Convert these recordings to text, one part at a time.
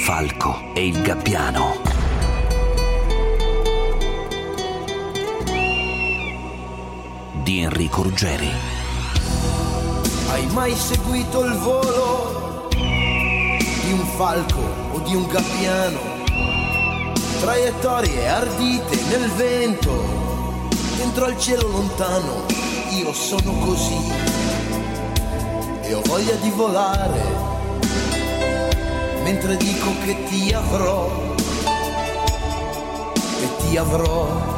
falco e il gabbiano. Di Enrico Ruggeri. Hai mai seguito il volo di un falco o di un gabbiano? Traiettorie ardite nel vento, dentro al cielo lontano. Io sono così e ho voglia di volare, mentre dico che ti avrò e ti avrò.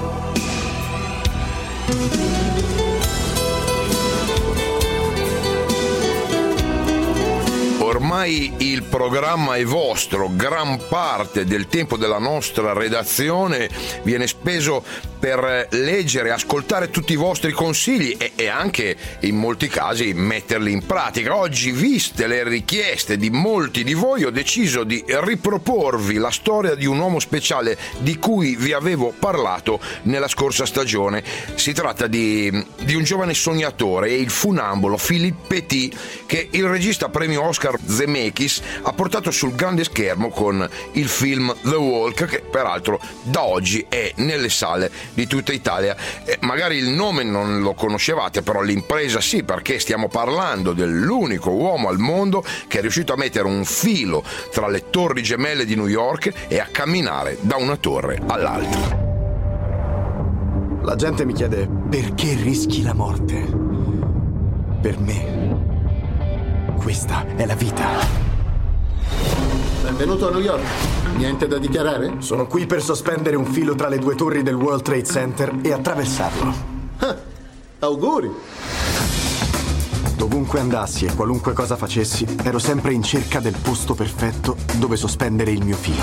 Ormai il programma è vostro, gran parte del tempo della nostra redazione viene speso per leggere, ascoltare tutti i vostri consigli e anche in molti casi metterli in pratica. Oggi, viste le richieste di molti di voi, ho deciso di riproporvi la storia di un uomo speciale di cui vi avevo parlato nella scorsa stagione. Si tratta di un giovane sognatore, il funambolo Philippe Petit, che il regista premio Oscar Zemeckis ha portato sul grande schermo con il film The Walk, che peraltro da oggi è nelle sale di tutta Italia. Magari il nome non lo conoscevate, però l'impresa sì, perché stiamo parlando dell'unico uomo al mondo che è riuscito a mettere un filo tra le torri gemelle di New York e a camminare da una torre all'altra. La gente mi chiede perché rischi la morte. Per me questa è la vita. Benvenuto a New York. Niente da dichiarare? Sono qui per sospendere un filo tra le due torri del World Trade Center e attraversarlo. Auguri. Dovunque andassi e qualunque cosa facessi, ero sempre in cerca del posto perfetto dove sospendere il mio filo.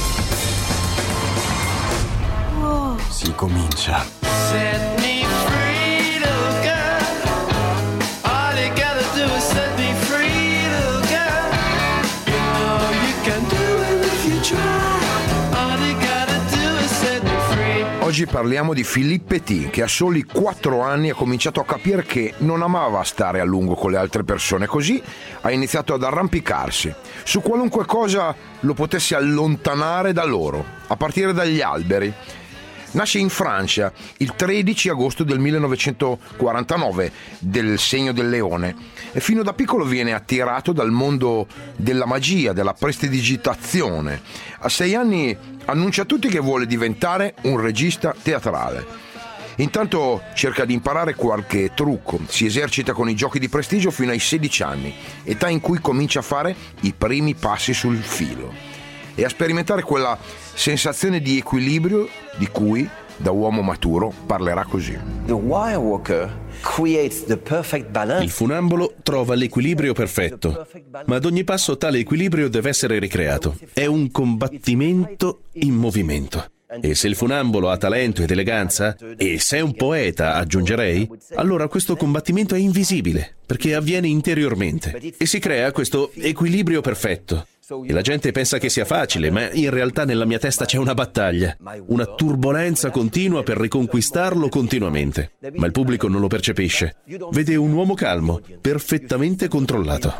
Si comincia. Set me free, little girl. All you gotta do is set me free, little girl. You know you can do it if you try. All you gotta do is set me free. Oggi parliamo di Philippe Petit, che a soli 4 anni ha cominciato a capire che non amava stare a lungo con le altre persone, così ha iniziato ad arrampicarsi su qualunque cosa lo potesse allontanare da loro, a partire dagli alberi. Nasce in Francia il 13 agosto del 1949, del segno del leone, e fino da piccolo viene attirato dal mondo della magia, della prestidigitazione. A 6 anni annuncia a tutti che vuole diventare un regista teatrale. Intanto cerca di imparare qualche trucco, si esercita con i giochi di prestigio fino ai 16 anni, età in cui comincia a fare i primi passi sul filo e a sperimentare quella sensazione di equilibrio di cui da uomo maturo parlerà così. Il funambolo trova l'equilibrio perfetto, ma ad ogni passo tale equilibrio deve essere ricreato. È un combattimento in movimento. E se il funambolo ha talento ed eleganza, e se è un poeta, aggiungerei, allora questo combattimento è invisibile, perché avviene interiormente e si crea questo equilibrio perfetto. E la gente pensa che sia facile, ma in realtà nella mia testa c'è una battaglia, una turbolenza continua per riconquistarlo continuamente. Ma il pubblico non lo percepisce. Vede un uomo calmo, perfettamente controllato.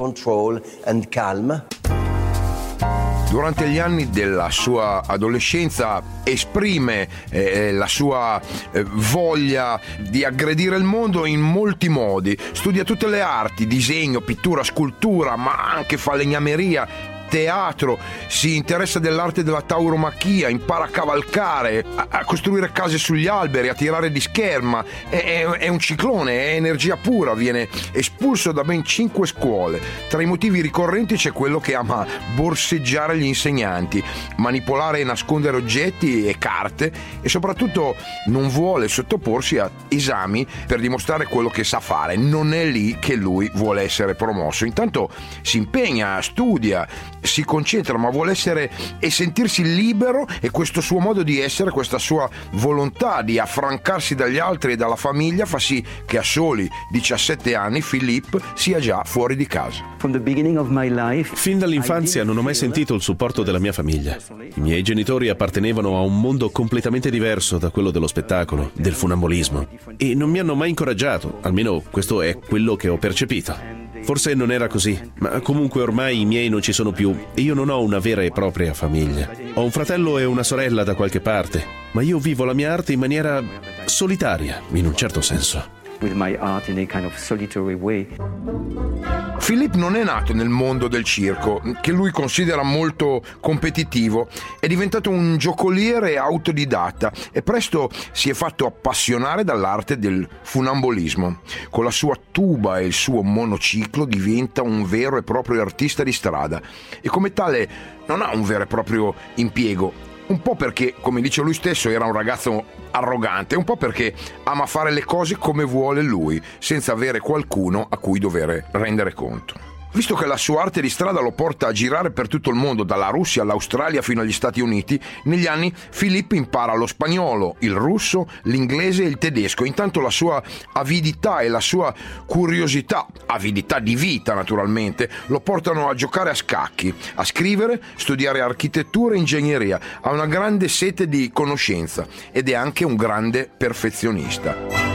Durante gli anni della sua adolescenza esprime la sua voglia di aggredire il mondo in molti modi. Studia tutte le arti, disegno, pittura, scultura, ma anche falegnameria, teatro, si interessa dell'arte della tauromachia, impara a cavalcare, a costruire case sugli alberi, a tirare di scherma. È un ciclone, è energia pura, viene espulso da ben 5 scuole. Tra i motivi ricorrenti c'è quello che ama borseggiare gli insegnanti, manipolare e nascondere oggetti e carte, e soprattutto non vuole sottoporsi a esami per dimostrare quello che sa fare. Non è lì che lui vuole essere promosso. Intanto si impegna, studia, si concentra, ma vuole essere e sentirsi libero, e questo suo modo di essere, questa sua volontà di affrancarsi dagli altri e dalla famiglia fa sì che a soli 17 anni Philippe sia già fuori di casa. Fin dall'infanzia non ho mai sentito il supporto della mia famiglia. I miei genitori appartenevano a un mondo completamente diverso da quello dello spettacolo, del funambolismo, e non mi hanno mai incoraggiato, almeno questo è quello che ho percepito. Forse non era così, ma comunque ormai i miei non ci sono più e io non ho una vera e propria famiglia. Ho un fratello e una sorella da qualche parte, ma io vivo la mia arte in maniera solitaria, in un certo senso. With my art in a kind of solitary way. Philippe non è nato nel mondo del circo, che lui considera molto competitivo. È diventato un giocoliere autodidatta e presto si è fatto appassionare dall'arte del funambolismo. Con la sua tuba e il suo monociclo diventa un vero e proprio artista di strada e come tale non ha un vero e proprio impiego. Un po' perché, come dice lui stesso, era un ragazzo arrogante, un po' perché ama fare le cose come vuole lui, senza avere qualcuno a cui dover rendere conto. Visto che la sua arte di strada lo porta a girare per tutto il mondo, dalla Russia all'Australia fino agli Stati Uniti, negli anni Philippe impara lo spagnolo, il russo, l'inglese e il tedesco. Intanto la sua avidità e la sua curiosità, avidità di vita naturalmente, lo portano a giocare a scacchi, a scrivere, studiare architettura e ingegneria. Ha una grande sete di conoscenza ed è anche un grande perfezionista.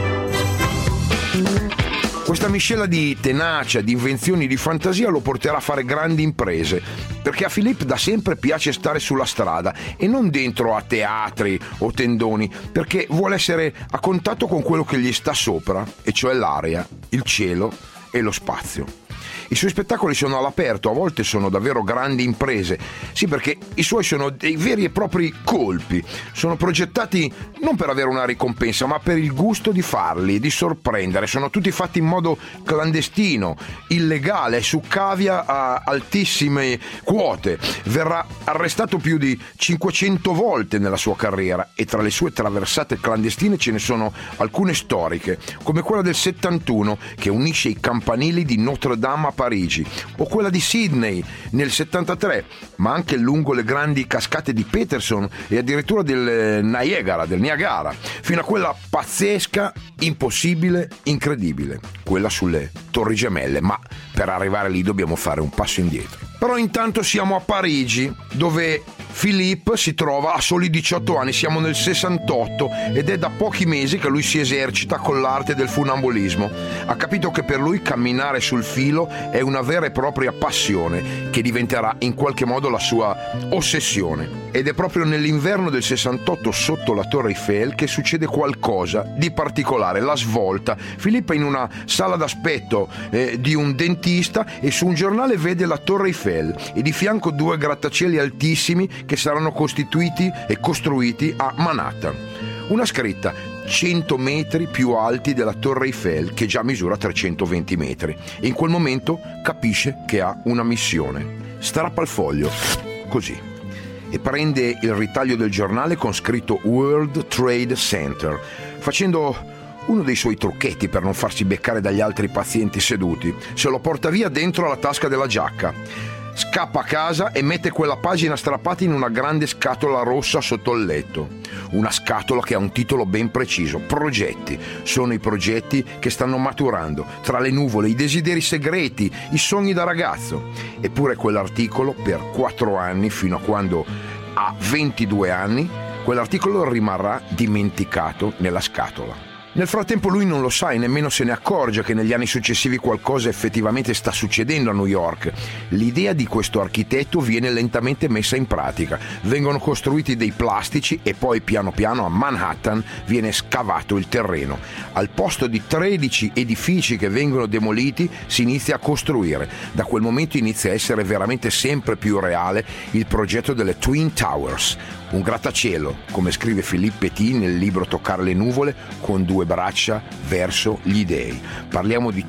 Questa miscela di tenacia, di invenzioni, di fantasia lo porterà a fare grandi imprese, perché a Philippe da sempre piace stare sulla strada e non dentro a teatri o tendoni, perché vuole essere a contatto con quello che gli sta sopra, e cioè l'aria, il cielo e lo spazio. I suoi spettacoli sono all'aperto, a volte sono davvero grandi imprese. Sì, perché i suoi sono dei veri e propri colpi. Sono progettati non per avere una ricompensa, ma per il gusto di farli, di sorprendere. Sono tutti fatti in modo clandestino, illegale, su cavia a altissime quote. Verrà arrestato più di 500 volte nella sua carriera e tra le sue traversate clandestine ce ne sono alcune storiche, come quella del 71 che unisce i campanili di Notre Dame a Parigi, o quella di Sydney nel 73, ma anche lungo le grandi cascate di Peterson e addirittura del Niagara, fino a quella pazzesca, impossibile, incredibile, quella sulle Torri Gemelle, ma per arrivare lì dobbiamo fare un passo indietro. Però intanto siamo a Parigi, dove Philippe si trova a soli 18 anni, siamo nel 68 ed è da pochi mesi che lui si esercita con l'arte del funambolismo. Ha capito che per lui camminare sul filo è una vera e propria passione che diventerà in qualche modo la sua ossessione. Ed è proprio nell'inverno del 68 sotto la Torre Eiffel che succede qualcosa di particolare, la svolta. Philippe è in una sala d'aspetto di un dentista e su un giornale vede la Torre Eiffel e di fianco due grattacieli altissimi che saranno costituiti e costruiti a Manhattan. Una scritta: 100 metri più alti della Torre Eiffel, che già misura 320 metri. E in quel momento capisce che ha una missione. Strappa il foglio, così, e prende il ritaglio del giornale con scritto World Trade Center, facendo uno dei suoi trucchetti per non farsi beccare dagli altri pazienti seduti. Se lo porta via dentro la tasca della giacca. Scappa a casa e mette quella pagina strappata in una grande scatola rossa sotto il letto. Una scatola che ha un titolo ben preciso: Progetti. Sono i progetti che stanno maturando, tra le nuvole, i desideri segreti, i sogni da ragazzo. Eppure quell'articolo per 4 anni, fino a quando ha 22 anni, quell'articolo rimarrà dimenticato nella scatola. Nel frattempo lui non lo sa e nemmeno se ne accorge che negli anni successivi qualcosa effettivamente sta succedendo a New York. L'idea di questo architetto viene lentamente messa in pratica. Vengono costruiti dei plastici e poi piano piano a Manhattan viene scavato il terreno. Al posto di 13 edifici che vengono demoliti si inizia a costruire. Da quel momento inizia a essere veramente sempre più reale il progetto delle Twin Towers. Un grattacielo, come scrive Philippe Petit nel libro Toccare le nuvole, con 2 braccia verso gli dei. Parliamo di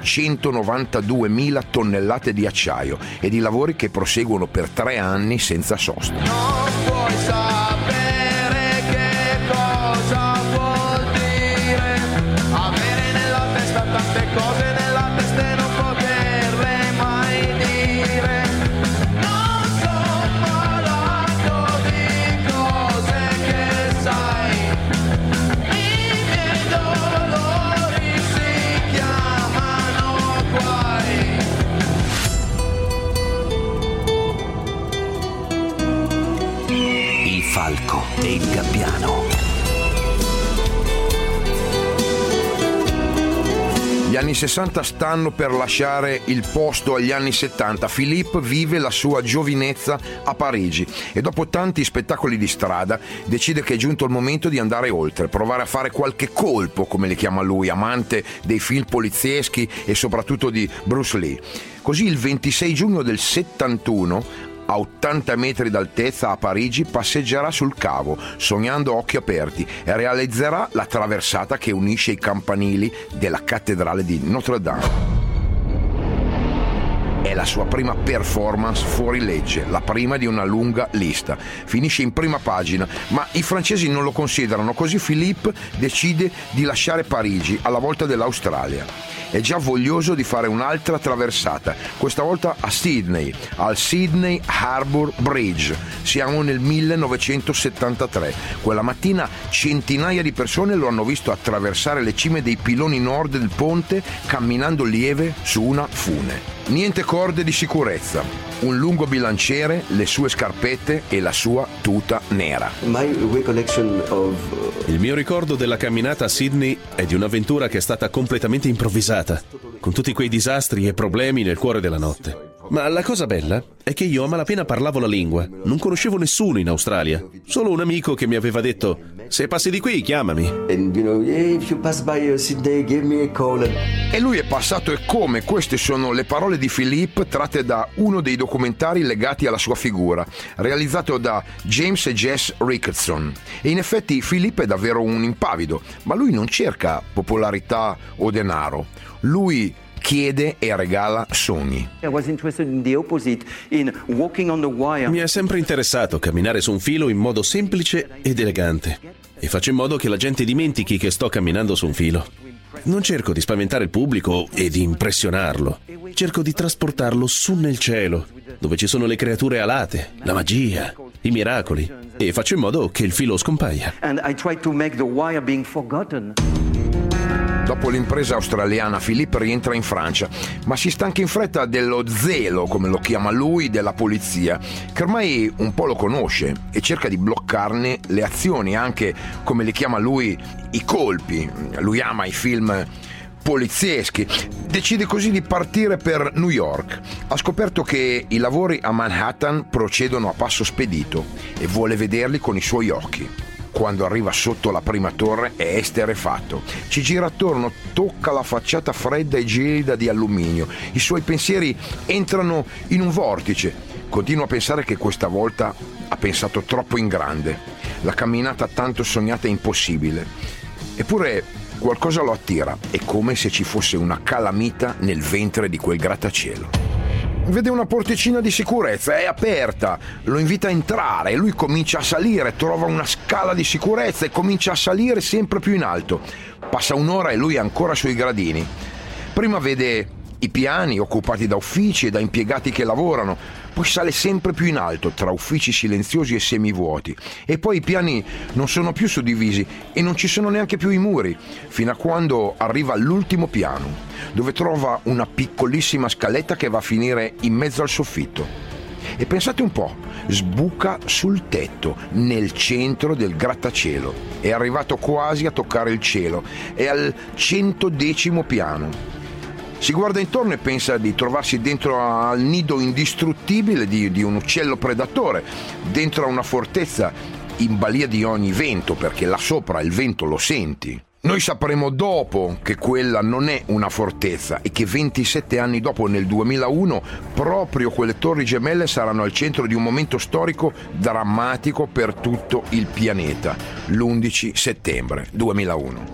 192.000 tonnellate di acciaio e di lavori che proseguono per 3 anni senza sosta. Non puoi sapere che cosa vuol dire avere nella testa tante cose nella testa e non poterle mai dire. Non sto parlando di cose che sai, i miei dolori si chiamano guai. Il falco e il gabbiano. Gli anni 60 stanno per lasciare il posto agli anni 70. Philippe vive la sua giovinezza a Parigi e dopo tanti spettacoli di strada decide che è giunto il momento di andare oltre, provare a fare qualche colpo, come li chiama lui, amante dei film polizieschi e soprattutto di Bruce Lee. Così il 26 giugno del 71, a 80 metri d'altezza a Parigi, passeggerà sul cavo, sognando a occhi aperti, e realizzerà la traversata che unisce i campanili della cattedrale di Notre Dame. È la sua prima performance fuori legge, la prima di una lunga lista. Finisce in prima pagina, ma i francesi non lo considerano, così Philippe decide di lasciare Parigi alla volta dell'Australia. È già voglioso di fare un'altra traversata, questa volta a Sydney, al Sydney Harbour Bridge. Siamo nel 1973. Quella mattina centinaia di persone lo hanno visto attraversare le cime dei piloni nord del ponte camminando lieve su una fune. Niente corde di sicurezza, un lungo bilanciere, le sue scarpette e la sua tuta nera. Il mio ricordo della camminata a Sydney è di un'avventura che è stata completamente improvvisata, con tutti quei disastri e problemi nel cuore della notte. Ma la cosa bella è che io a malapena parlavo la lingua, non conoscevo nessuno in Australia, solo un amico che mi aveva detto: se passi di qui chiamami. E lui è passato, e come. Queste sono le parole di Philippe tratte da uno dei documentari legati alla sua figura, realizzato da James e Jess Ricketson. E in effetti Philippe è davvero un impavido, ma lui non cerca popolarità o denaro. Lui chiede e regala sogni. Mi è sempre interessato camminare su un filo in modo semplice ed elegante, e faccio in modo che la gente dimentichi che sto camminando su un filo. Non cerco di spaventare il pubblico e di impressionarlo, cerco di trasportarlo su nel cielo, dove ci sono le creature alate, la magia, i miracoli, e faccio in modo che il filo scompaia. Dopo l'impresa australiana, Philippe rientra in Francia, ma si stanca in fretta dello zelo, come lo chiama lui, della polizia, che ormai un po' lo conosce, e cerca di bloccarne le azioni, anche, come li chiama lui, i colpi. Lui ama i film polizieschi. Decide così di partire per New York. Ha scoperto che i lavori a Manhattan procedono a passo spedito e vuole vederli con i suoi occhi. Quando arriva sotto la prima torre è esterrefatto. Ci gira attorno, tocca la facciata fredda e gelida di alluminio. I suoi pensieri entrano in un vortice. Continua a pensare che questa volta ha pensato troppo in grande. La camminata tanto sognata è impossibile. Eppure qualcosa lo attira. È come se ci fosse una calamita nel ventre di quel grattacielo. Vede una porticina di sicurezza, è aperta, lo invita a entrare e lui comincia a salire, trova una scala di sicurezza e comincia a salire sempre più in alto. Passa un'ora e lui è ancora sui gradini. Prima vede i piani occupati da uffici e da impiegati che lavorano, poi sale sempre più in alto tra uffici silenziosi e semivuoti, e poi i piani non sono più suddivisi e non ci sono neanche più i muri, fino a quando arriva all'ultimo piano, dove trova una piccolissima scaletta che va a finire in mezzo al soffitto. E pensate un po', sbuca sul tetto, nel centro del grattacielo. È arrivato quasi a toccare il cielo, è al 110° piano. Si guarda intorno e pensa di trovarsi dentro al nido indistruttibile di un uccello predatore, dentro a una fortezza in balia di ogni vento, perché là sopra il vento lo senti. Noi sapremo dopo che quella non è una fortezza e che 27 anni dopo, nel 2001, proprio quelle torri gemelle saranno al centro di un momento storico drammatico per tutto il pianeta, l'11 settembre 2001.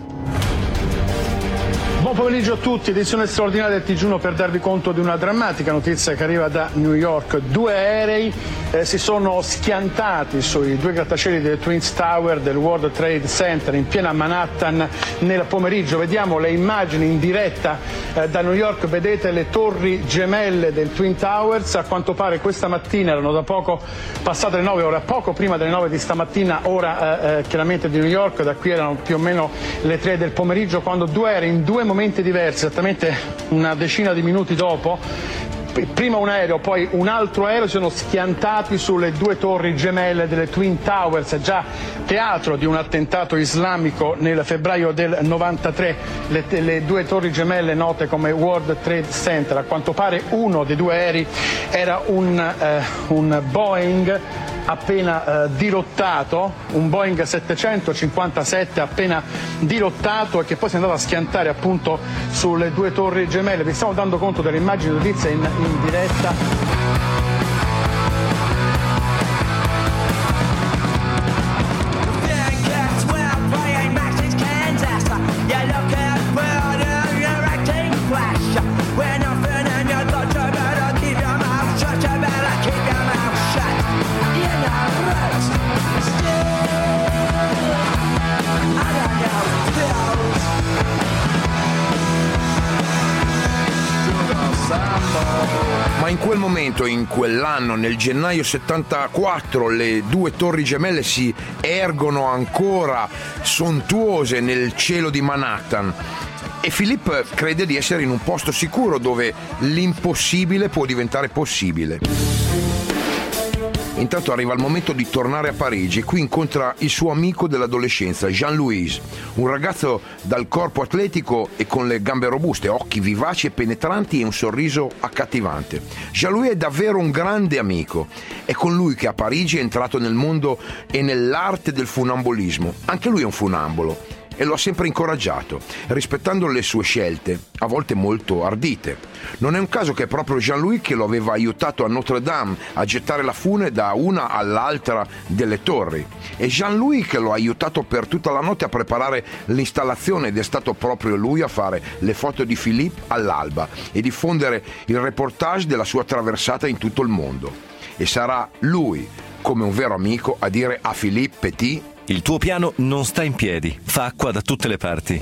Buon pomeriggio a tutti, edizione straordinaria del TG1 per darvi conto di una drammatica notizia che arriva da New York. 2 aerei si sono schiantati sui 2 grattacieli delle Twin Tower del World Trade Center in piena Manhattan nel pomeriggio. Vediamo le immagini in diretta da New York, vedete le torri gemelle del Twin Towers. A quanto pare questa mattina erano da poco passate le 9, ora poco prima delle 9 di stamattina, ora chiaramente di New York, da qui erano più o meno le 3 del pomeriggio, quando 2 aerei in 2 momenti diversi, esattamente una decina di minuti dopo, prima un aereo, poi un altro aereo, si sono schiantati sulle due torri gemelle delle Twin Towers, già teatro di un attentato islamico nel febbraio del 93, le due torri gemelle note come World Trade Center. A quanto pare uno dei due aerei era un Boeing appena dirottato, un Boeing 757 appena dirottato, e che poi si è andato a schiantare appunto sulle due torri gemelle. Vi stiamo dando conto delle immagini notizie in diretta. Ma in quel momento, in quell'anno, nel gennaio 74, le due torri gemelle si ergono ancora sontuose nel cielo di Manhattan. E Philippe crede di essere in un posto sicuro dove l'impossibile può diventare possibile. Intanto arriva il momento di tornare a Parigi e qui incontra il suo amico dell'adolescenza, Jean-Louis, un ragazzo dal corpo atletico e con le gambe robuste, occhi vivaci e penetranti e un sorriso accattivante. Jean-Louis è davvero un grande amico. È con lui che a Parigi è entrato nel mondo e nell'arte del funambolismo. Anche lui è un funambolo e lo ha sempre incoraggiato, rispettando le sue scelte, a volte molto ardite. Non è un caso che è proprio Jean-Louis che lo aveva aiutato a Notre Dame a gettare la fune da una all'altra delle torri. È Jean-Louis che lo ha aiutato per tutta la notte a preparare l'installazione, ed è stato proprio lui a fare le foto di Philippe all'alba e diffondere il reportage della sua traversata in tutto il mondo. E sarà lui, come un vero amico, a dire a Philippe Petit: il tuo piano non sta in piedi, fa acqua da tutte le parti.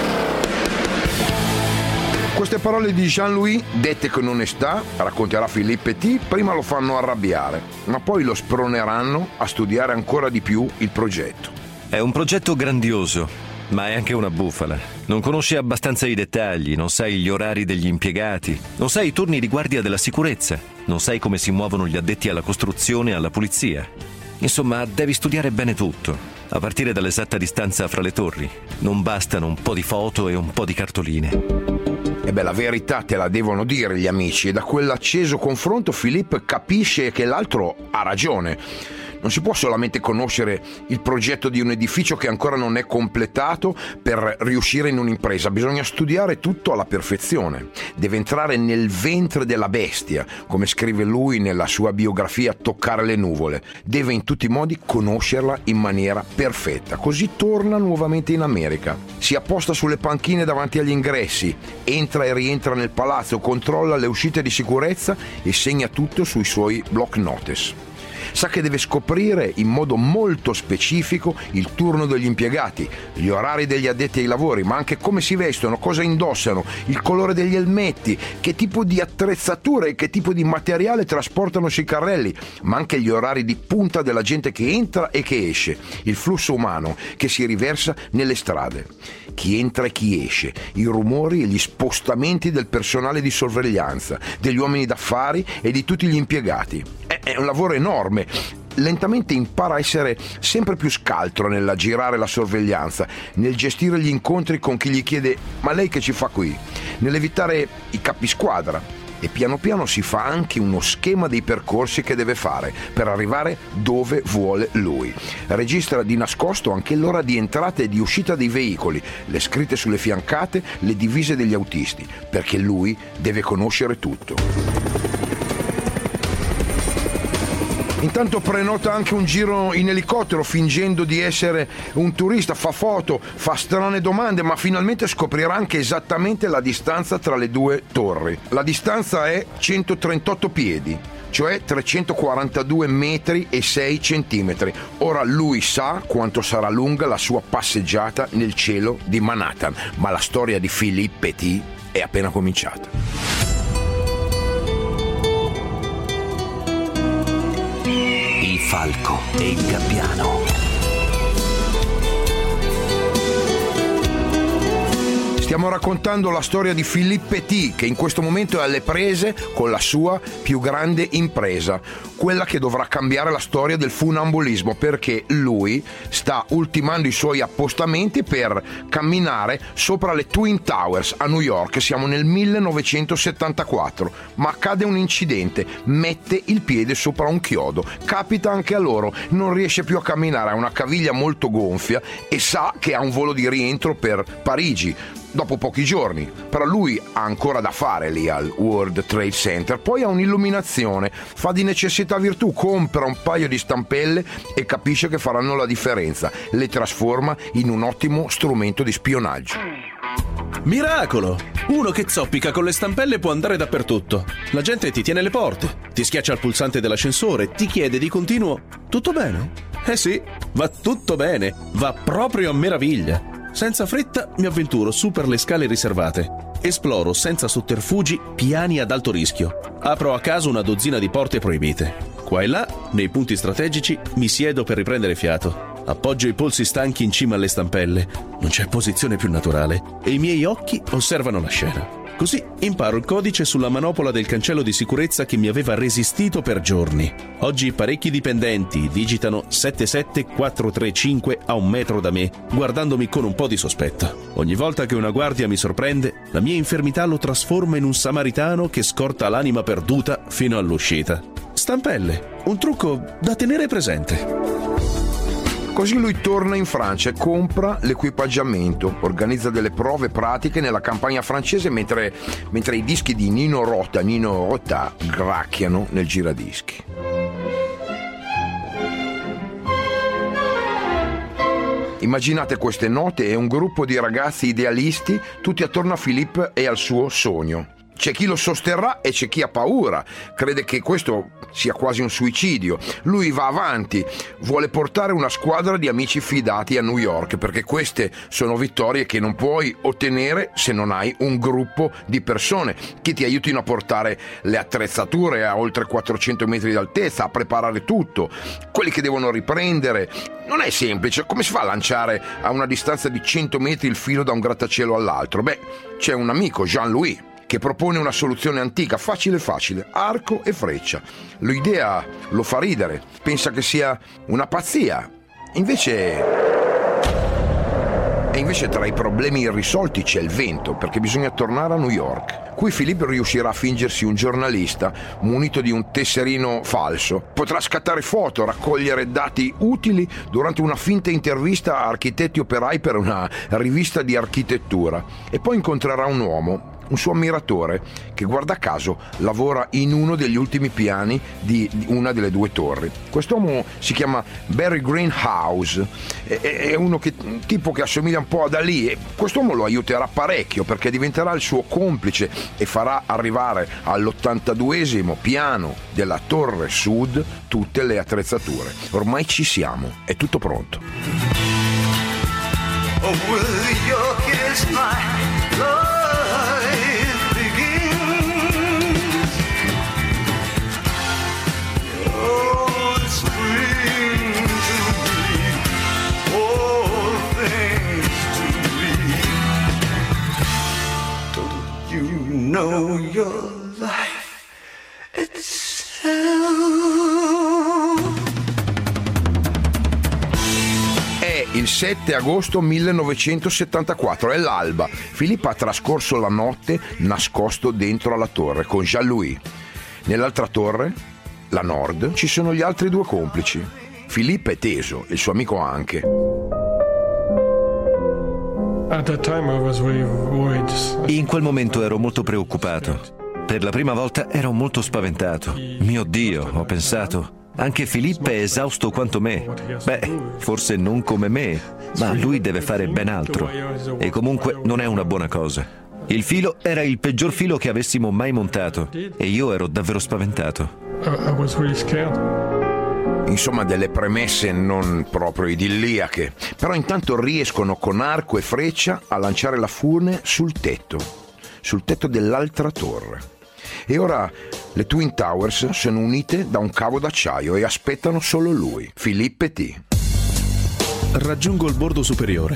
Queste parole di Jean-Louis, dette con onestà, racconterà Philippe Petit, prima lo fanno arrabbiare, ma poi lo sproneranno a studiare ancora di più il progetto. È un progetto grandioso, ma è anche una bufala. Non conosci abbastanza i dettagli, non sai gli orari degli impiegati, non sai i turni di guardia della sicurezza, non sai come si muovono gli addetti alla costruzione e alla pulizia. Insomma, devi studiare bene tutto, a partire dall'esatta distanza fra le torri. Non bastano un po' di foto e un po' di cartoline. E beh, la verità te la devono dire gli amici, e da quell'acceso confronto Philippe capisce che l'altro ha ragione. Non si può solamente conoscere il progetto di un edificio che ancora non è completato per riuscire in un'impresa, bisogna studiare tutto alla perfezione. Deve entrare nel ventre della bestia, come scrive lui nella sua biografia Toccare le nuvole. Deve in tutti i modi conoscerla in maniera perfetta, così torna nuovamente in America. Si apposta sulle panchine davanti agli ingressi, entra e rientra nel palazzo, controlla le uscite di sicurezza e segna tutto sui suoi block notice. Sa che deve scoprire in modo molto specifico il turno degli impiegati, gli orari degli addetti ai lavori, ma anche come si vestono, cosa indossano, il colore degli elmetti, che tipo di attrezzature e che tipo di materiale trasportano sui carrelli, ma anche gli orari di punta della gente che entra e che esce, il flusso umano che si riversa nelle strade, chi entra e chi esce, i rumori e gli spostamenti del personale di sorveglianza, degli uomini d'affari e di tutti gli impiegati. È un lavoro enorme. Lentamente impara a essere sempre più scaltro nell'aggirare la sorveglianza, nel gestire gli incontri con chi gli chiede «ma lei che ci fa qui?», nell'evitare i capisquadra, e piano piano si fa anche uno schema dei percorsi che deve fare per arrivare dove vuole lui. Registra di nascosto anche l'ora di entrata e di uscita dei veicoli, le scritte sulle fiancate, le divise degli autisti, perché lui deve conoscere tutto. Intanto prenota anche un giro in elicottero fingendo di essere un turista, fa foto, fa strane domande, ma finalmente scoprirà anche esattamente la distanza tra le due torri. La distanza è 138 piedi, cioè 342 metri e 6 centimetri. Ora lui sa quanto sarà lunga la sua passeggiata nel cielo di Manhattan, ma la storia di Philippe Petit è appena cominciata. Il falco e il gabbiano. Stiamo raccontando la storia di Philippe Petit, che in questo momento è alle prese con la sua più grande impresa, quella che dovrà cambiare la storia del funambulismo, perché lui sta ultimando i suoi appostamenti per camminare sopra le Twin Towers a New York. Siamo nel 1974, ma accade un incidente, mette il piede sopra un chiodo, capita anche a loro, non riesce più a camminare, ha una caviglia molto gonfia e sa che ha un volo di rientro per Parigi dopo pochi giorni, però lui ha ancora da fare lì al World Trade Center. Poi ha un'illuminazione, fa di necessità virtù, compra un paio di stampelle e capisce che faranno la differenza, le trasforma in un ottimo strumento di spionaggio. Miracolo! Uno che zoppica con le stampelle può andare dappertutto. La gente ti tiene le porte, ti schiaccia il pulsante dell'ascensore, ti chiede di continuo: tutto bene? Eh sì, va tutto bene, va proprio a meraviglia. Senza fretta mi avventuro su per le scale riservate. Esploro senza sotterfugi piani ad alto rischio. Apro a caso una dozzina di porte proibite. Qua e là, nei punti strategici, mi siedo per riprendere fiato. Appoggio i polsi stanchi in cima alle stampelle. Non c'è posizione più naturale. E i miei occhi osservano la scena. Così imparo il codice sulla manopola del cancello di sicurezza che mi aveva resistito per giorni. Oggi parecchi dipendenti digitano 77435 a 1 metro da me, guardandomi con un po' di sospetto. Ogni volta che una guardia mi sorprende, la mia infermità lo trasforma in un samaritano che scorta l'anima perduta fino all'uscita. Stampelle, un trucco da tenere presente. Così lui torna in Francia e compra l'equipaggiamento, organizza delle prove pratiche nella campagna francese mentre i dischi di Nino Rota gracchiano nel giradischi. Immaginate queste note e un gruppo di ragazzi idealisti tutti attorno a Philippe e al suo sogno. C'è chi lo sosterrà e c'è chi ha paura, crede che questo sia quasi un suicidio. Lui va avanti, vuole portare una squadra di amici fidati a New York, perché queste sono vittorie che non puoi ottenere se non hai un gruppo di persone che ti aiutino a portare le attrezzature a oltre 400 metri d'altezza, a preparare tutto, quelli che devono riprendere. Non è semplice, come si fa a lanciare a una distanza di 100 metri il filo da un grattacielo all'altro? Beh, c'è un amico, Jean-Louis, che propone una soluzione antica, facile, arco e freccia. L'idea lo fa ridere, pensa che sia una pazzia. Invece tra i problemi irrisolti c'è il vento, perché bisogna tornare a New York. Qui Philippe riuscirà a fingersi un giornalista munito di un tesserino falso. Potrà scattare foto, raccogliere dati utili durante una finta intervista a architetti operai per una rivista di architettura. E poi incontrerà un uomo, un suo ammiratore, che guarda caso lavora in uno degli ultimi piani di una delle 2 torri. Quest'uomo si chiama Barry Greenhouse, è un tipo che assomiglia un po' a Dalì, e quest'uomo lo aiuterà parecchio perché diventerà il suo complice e farà arrivare all'82esimo piano della torre sud tutte le attrezzature. Ormai ci siamo, è tutto pronto. Oh, will your kiss my life begins? Oh, spring to be, all things to be. Don't you know your life itself? Il 7 agosto 1974, è l'alba. Philippe ha trascorso la notte nascosto dentro alla torre con Jean-Louis. Nell'altra torre, la nord, ci sono gli altri 2 complici. Philippe è teso, il suo amico anche. In quel momento ero molto preoccupato. Per la prima volta ero molto spaventato. Mio Dio, ho pensato. Anche Philippe è esausto quanto me. Beh, forse non come me, ma lui deve fare ben altro. E comunque non è una buona cosa. Il filo era il peggior filo che avessimo mai montato e io ero davvero spaventato. Insomma, delle premesse non proprio idilliache. Però intanto riescono con arco e freccia a lanciare la fune sul tetto dell'altra torre. E ora le Twin Towers sono unite da un cavo d'acciaio e aspettano solo lui, Philippe Petit. Raggiungo il bordo superiore,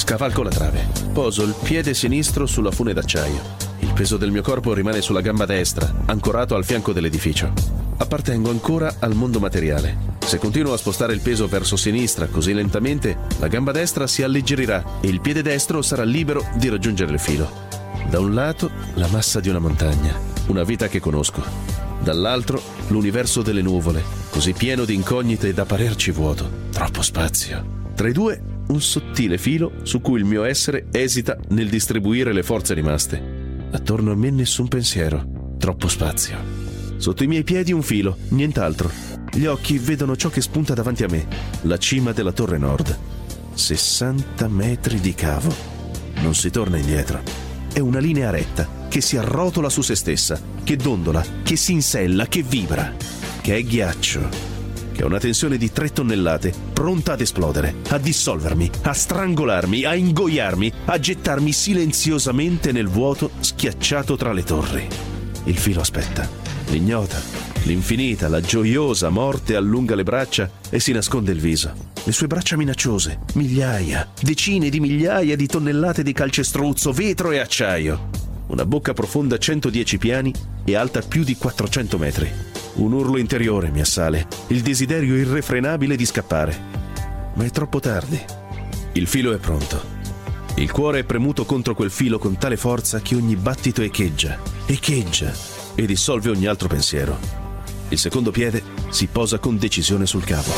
Cavalco la trave. Poso il piede sinistro sulla fune d'acciaio. Il peso del mio corpo rimane sulla gamba destra, ancorato al fianco dell'edificio. Appartengo ancora al mondo materiale. Se continuo a spostare il peso verso sinistra così lentamente, la gamba destra si alleggerirà e il piede destro sarà libero di raggiungere il filo. Da un lato, la massa di una montagna, una vita che conosco. Dall'altro, l'universo delle nuvole, così pieno di incognite da parerci vuoto. Troppo spazio. Tra i due, un sottile filo su cui il mio essere esita nel distribuire le forze rimaste. Attorno a me nessun pensiero. Troppo spazio. Sotto i miei piedi un filo, nient'altro. Gli occhi vedono ciò che spunta davanti a me, la cima della Torre Nord. 60 metri di cavo. Non si torna indietro. È una linea retta che si arrotola su se stessa, che dondola, che si insella, che vibra, che è ghiaccio, che ha una tensione di 3 tonnellate, pronta ad esplodere, a dissolvermi, a strangolarmi, a ingoiarmi, a gettarmi silenziosamente nel vuoto schiacciato tra le torri. Il filo aspetta. L'ignota, l'infinita, la gioiosa morte allunga le braccia e si nasconde il viso. Le sue braccia minacciose, migliaia, decine di migliaia di tonnellate di calcestruzzo, vetro e acciaio. Una bocca profonda 110 piani e alta più di 400 metri. Un urlo interiore mi assale, il desiderio irrefrenabile di scappare. Ma è troppo tardi. Il filo è pronto. Il cuore è premuto contro quel filo con tale forza che ogni battito echeggia e dissolve ogni altro pensiero. Il secondo piede si posa con decisione sul cavo.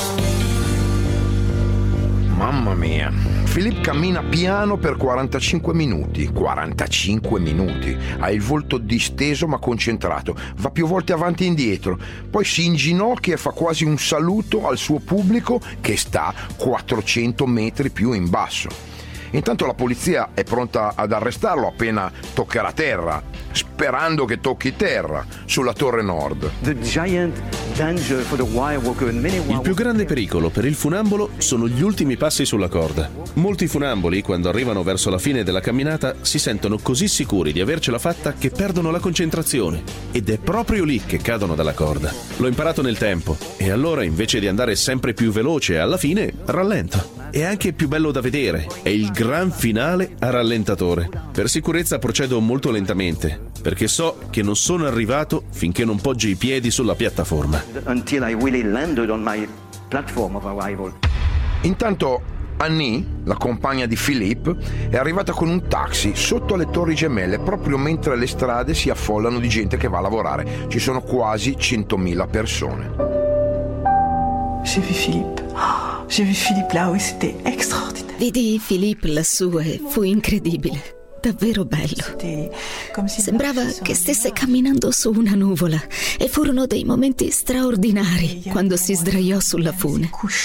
Mamma mia. Philippe cammina piano per 45 minuti. 45 minuti. Ha il volto disteso ma concentrato. Va più volte avanti e indietro. Poi si inginocchia e fa quasi un saluto al suo pubblico che sta 400 metri più in basso. Intanto la polizia è pronta ad arrestarlo appena toccherà terra, sperando che tocchi terra sulla Torre Nord. Il più grande pericolo per il funambolo sono gli ultimi passi sulla corda. Molti funamboli, quando arrivano verso la fine della camminata, si sentono così sicuri di avercela fatta che perdono la concentrazione. Ed è proprio lì che cadono dalla corda. L'ho imparato nel tempo e allora, invece di andare sempre più veloce alla fine, rallento. È anche più bello da vedere, è il gran finale a rallentatore. Per sicurezza procedo molto lentamente, perché so che non sono arrivato finché non poggio i piedi sulla piattaforma. Intanto Annie, la compagna di Philippe, è arrivata con un taxi sotto alle Torri Gemelle proprio mentre le strade si affollano di gente che va a lavorare. Ci sono quasi 100.000 persone. J'ai vu Philippe là-haut et c'était extraordinaire. Vidi Philippe lassù e fu incredibile, davvero bello. Sembrava che stesse camminando su una nuvola e furono dei momenti straordinari quando si sdraiò sulla fune.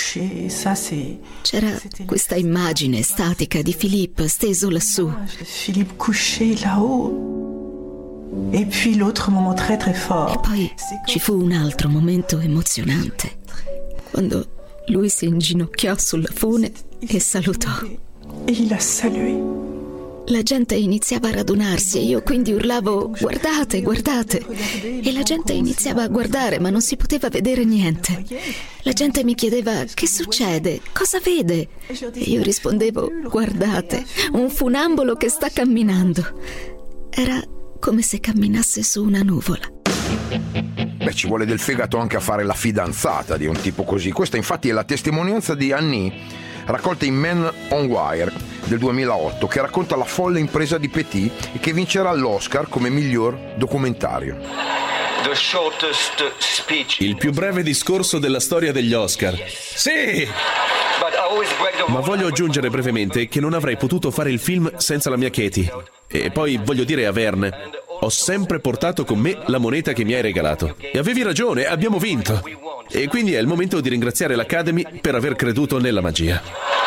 C'era questa immagine statica di Philippe steso lassù. Philippe couché là-haut. Et puis l'autre moment très très fort. E poi ci fu un altro momento emozionante, quando lui si inginocchiò sulla fune e salutò. E il a salué. La gente iniziava a radunarsi e io quindi urlavo "Guardate, guardate!" E la gente iniziava a guardare, ma non si poteva vedere niente. La gente mi chiedeva "Che succede? Cosa vede?" E io rispondevo "Guardate, un funambolo che sta camminando." Era come se camminasse su una nuvola. Beh, ci vuole del fegato anche a fare la fidanzata di un tipo così. Questa infatti è la testimonianza di Annie, raccolta in Man on Wire del 2008, che racconta la folle impresa di Petit e che vincerà l'Oscar come miglior documentario. Il più breve discorso della storia degli Oscar. Sì! Ma voglio aggiungere brevemente che non avrei potuto fare il film senza la mia Katie. E poi voglio dire a Verne: ho sempre portato con me la moneta che mi hai regalato. E avevi ragione, abbiamo vinto. E quindi è il momento di ringraziare l'Academy per aver creduto nella magia.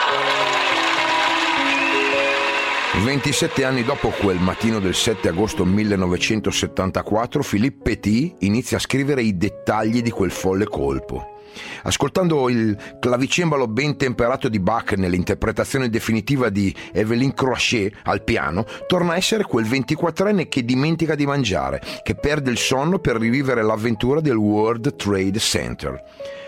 27 anni dopo quel mattino del 7 agosto 1974, Philippe Petit inizia a scrivere i dettagli di quel folle colpo. Ascoltando il clavicembalo ben temperato di Bach nell'interpretazione definitiva di Evelyn Crochet al piano, torna a essere quel 24enne che dimentica di mangiare, che perde il sonno per rivivere l'avventura del World Trade Center.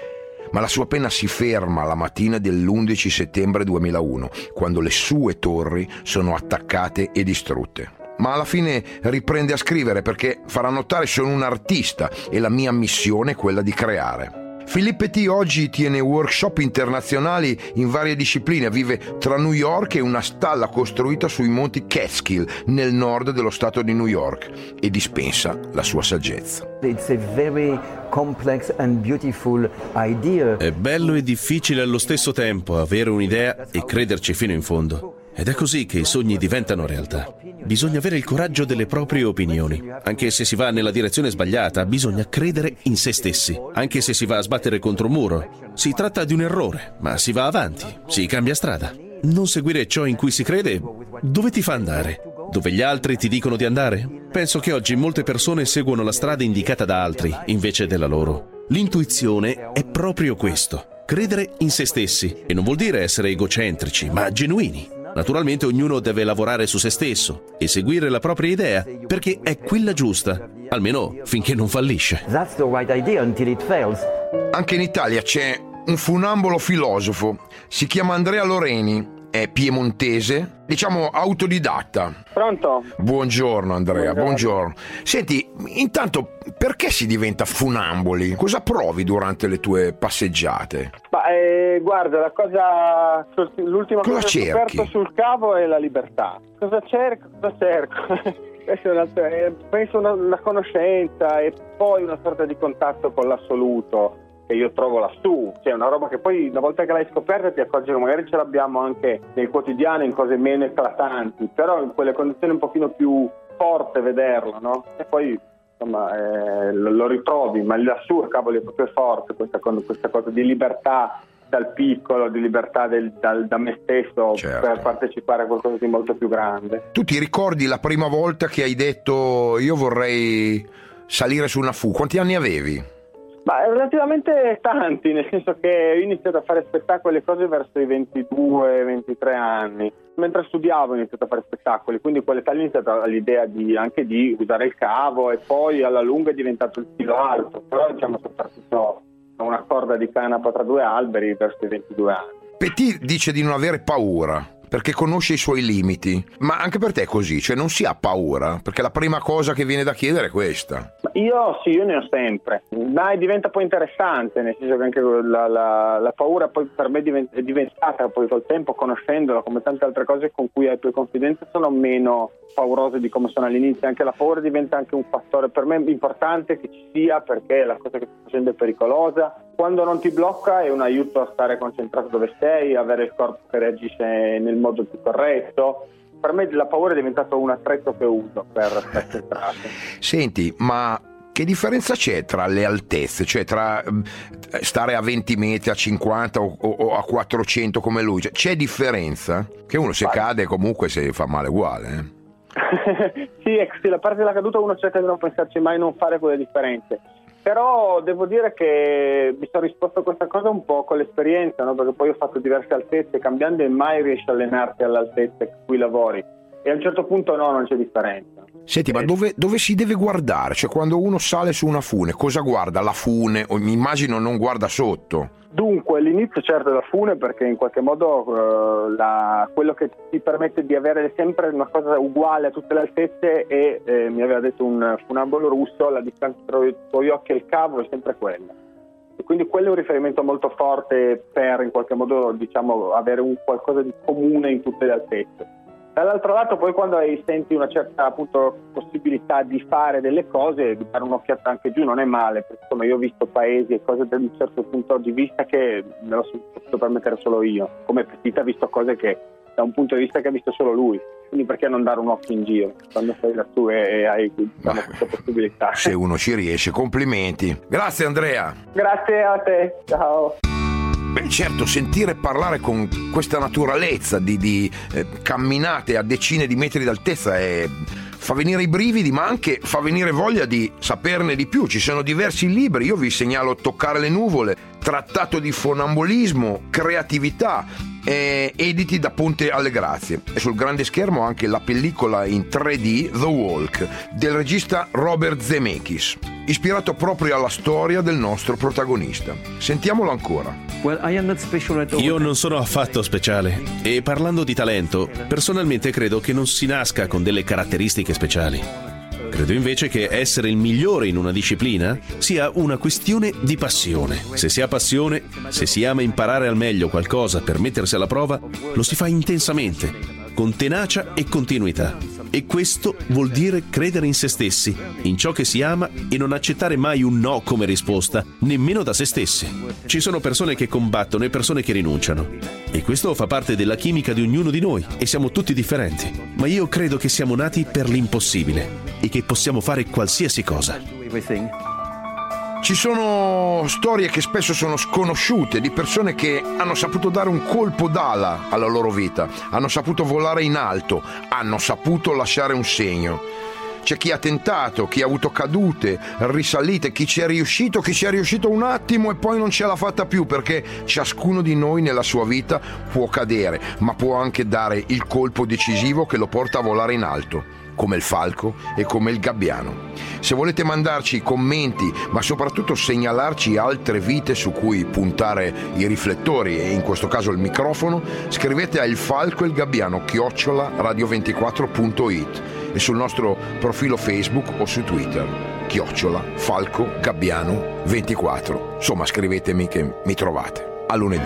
ma la sua penna si ferma la mattina dell'11 settembre 2001, quando le sue torri sono attaccate e distrutte. Ma alla fine riprende a scrivere perché farà notare sono un artista e la mia missione è quella di creare. Philippe Petit oggi tiene workshop internazionali in varie discipline, vive tra New York e una stalla costruita sui monti Catskill nel nord dello stato di New York e dispensa la sua saggezza. It's a very complex and beautiful idea. È bello e difficile allo stesso tempo avere un'idea e crederci fino in fondo. Ed è così che i sogni diventano realtà. Bisogna avere il coraggio delle proprie opinioni. Anche se si va nella direzione sbagliata, bisogna credere in se stessi. Anche se si va a sbattere contro un muro. Si tratta di un errore, ma si va avanti, si cambia strada. Non seguire ciò in cui si crede, dove ti fa andare? Dove gli altri ti dicono di andare? Penso che oggi molte persone seguono la strada indicata da altri, invece della loro. L'intuizione è proprio questo. Credere in se stessi. E non vuol dire essere egocentrici, ma genuini. Naturalmente ognuno deve lavorare su se stesso e seguire la propria idea perché è quella giusta, almeno finché non fallisce. That's the right idea until it fails. Anche in Italia c'è un funambolo filosofo, si chiama Andrea Loreni, è piemontese, diciamo autodidatta. Pronto? Buongiorno Andrea, buongiorno. Senti, intanto perché si diventa funamboli? Cosa provi durante le tue passeggiate? Guarda, l'ultima cosa che ho scoperto sul cavo è la libertà. Cosa cerco? Penso una conoscenza e poi una sorta di contatto con l'assoluto che io trovo lassù, cioè una roba che poi una volta che l'hai scoperta ti accorgi che magari ce l'abbiamo anche nel quotidiano in cose meno eclatanti, però in quelle condizioni un pochino più forte vederlo, no? E poi insomma lo ritrovi, ma lassù cavolo è proprio forte questa cosa di libertà dal piccolo, di libertà da me stesso, certo, per partecipare a qualcosa di molto più grande. Tu ti ricordi la prima volta che hai detto io vorrei salire su una fu? Quanti anni avevi? Relativamente tanti, nel senso che ho iniziato a fare spettacoli e cose verso i 22-23 anni. Mentre studiavo ho iniziato a fare spettacoli, quindi a quell'età ho iniziato l'idea anche di usare il cavo e poi alla lunga è diventato il filo alto, però diciamo soprattutto una corda di canapa tra due alberi verso i 22 anni. Petit dice di non avere paura perché conosce i suoi limiti, ma anche per te è così, cioè non si ha paura, perché la prima cosa che viene da chiedere è questa. Io ne ho sempre, ma diventa poi interessante, nel senso che anche la paura poi per me è diventata poi col tempo, conoscendola, come tante altre cose con cui hai più confidenza, sono meno paurose di come sono all'inizio. Anche la paura diventa anche un fattore per me importante che ci sia, perché la cosa che stai facendo è pericolosa. Quando non ti blocca è un aiuto a stare concentrato dove sei, avere il corpo che reagisce nel modo più corretto. Per me la paura è diventato un attrezzo che uso per stare centrato. Senti, ma che differenza c'è tra le altezze? Cioè tra stare a 20 metri, a 50 o a 400 come lui? Cioè, c'è differenza? Che uno se cade comunque se fa male uguale, Sì, la parte della caduta uno cerca di non pensarci mai, non fare quelle differenze. Però devo dire che mi sono risposto a questa cosa un po' con l'esperienza, no? Perché poi ho fatto diverse altezze, cambiando e mai riesci a allenarti all'altezza a cui lavori. E a un certo punto non c'è differenza. Senti, ma dove si deve guardare? Cioè quando uno sale su una fune, cosa guarda? La fune? O mi immagino non guarda sotto. Dunque, l'inizio certo è la fune, perché in qualche modo quello che ti permette di avere sempre una cosa uguale a tutte le altezze e mi aveva detto un funambolo russo, la distanza tra i tuoi occhi e il cavo è sempre quella. E quindi quello è un riferimento molto forte per in qualche modo diciamo avere un qualcosa di comune in tutte le altezze. Dall'altro lato poi quando senti una certa appunto possibilità di fare delle cose, di dare un'occhiata anche giù non è male, perché insomma io ho visto paesi e cose da un certo punto di vista che me lo sono potuto permettere solo io, come Petit ha visto cose che da un punto di vista che ha visto solo lui, quindi perché non dare un occhio in giro quando sei lassù e hai questa possibilità. Se uno ci riesce, complimenti. Grazie Andrea. Grazie a te, ciao. Beh, certo, sentire parlare con questa naturalezza di camminate a decine di metri d'altezza fa venire i brividi, ma anche fa venire voglia di saperne di più. Ci sono diversi libri, io vi segnalo Toccare le nuvole, Trattato di funambolismo, Creatività. editi da Ponte alle Grazie, e sul grande schermo anche la pellicola in 3D The Walk del regista Robert Zemeckis, ispirato proprio alla storia del nostro protagonista. Sentiamolo ancora. Io non sono affatto speciale e, parlando di talento, personalmente credo che non si nasca con delle caratteristiche speciali. Credo invece che essere il migliore in una disciplina sia una questione di passione. Se si ha passione, se si ama imparare al meglio qualcosa per mettersi alla prova, lo si fa intensamente, con tenacia e continuità. E questo vuol dire credere in se stessi, in ciò che si ama, e non accettare mai un no come risposta, nemmeno da se stessi. Ci sono persone che combattono e persone che rinunciano. E questo fa parte della chimica di ognuno di noi, e siamo tutti differenti. Ma io credo che siamo nati per l'impossibile e che possiamo fare qualsiasi cosa. Ci sono storie che spesso sono sconosciute, di persone che hanno saputo dare un colpo d'ala alla loro vita, hanno saputo volare in alto, hanno saputo lasciare un segno. C'è chi ha tentato, chi ha avuto cadute, risalite, chi ci è riuscito un attimo e poi non ce l'ha fatta più, perché ciascuno di noi nella sua vita può cadere, ma può anche dare il colpo decisivo che lo porta a volare in alto, come il falco e come il gabbiano. Se volete mandarci commenti, ma soprattutto segnalarci altre vite su cui puntare i riflettori, e in questo caso il microfono, scrivete a ilfalcoelgabbiano@radio24.it e sul nostro profilo Facebook o su Twitter @falcogabbiano24. Insomma, scrivetemi che mi trovate. A lunedì.